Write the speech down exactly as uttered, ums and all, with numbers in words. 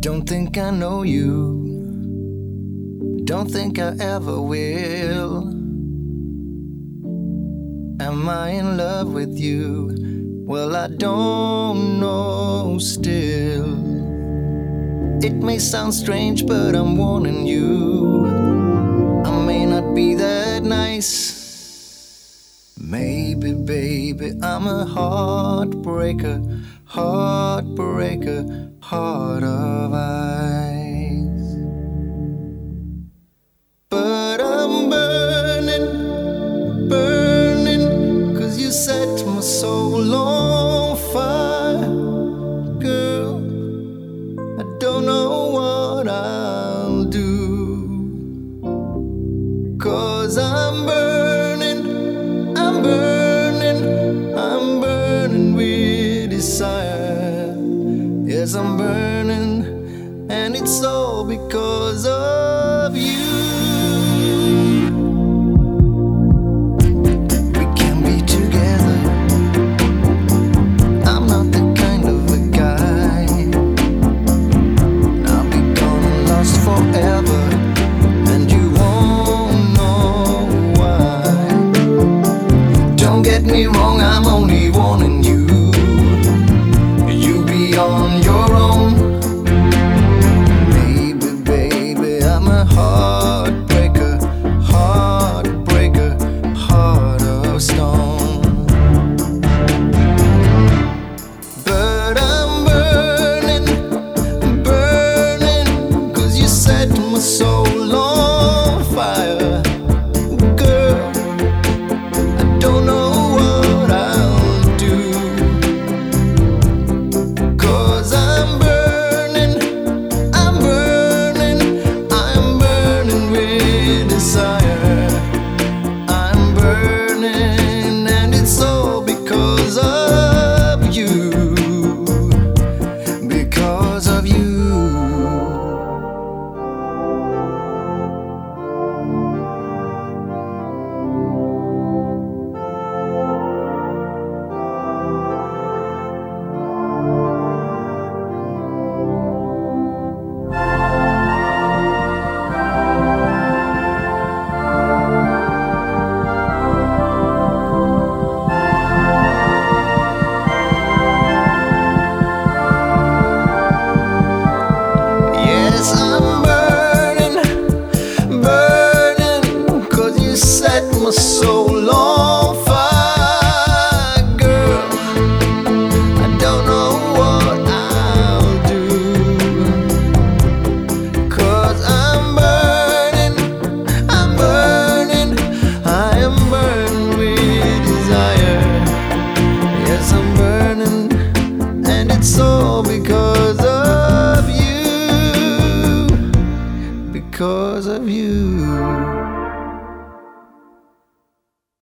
Don't think I know you. Don't think I ever will. Am I in love with you? Well, I don't know still. It may sound strange, but I'm warning you, I may not be that nice. Maybe, baby, I'm a heartbreaker, heartbreaker, heart of ice. But I'm burning, burning, 'cause you set my soul on fire. Girl, I don't know what I'll do, 'cause I'm burning, I'm burning, I'm burning with desire. Yes, I'm burning, and it's all because of you. We can be together. I'm not the kind of a guy. I'll be gone and lost forever, and you won't know why. Don't get me wrong, I'm only warning you. You be on your own. Maybe, baby, I'm a heartbreaker, heartbreaker, heart of stone. But I'm burning, burning, 'cause you set my soul on fire. Girl, I don't know what I'll do, 'cause I'm burning, I'm burning, I'm burning with desire. I'm burning, and it's all because of you, because of you. Yes, I'm burning, burning, 'cause you set my soul on fire.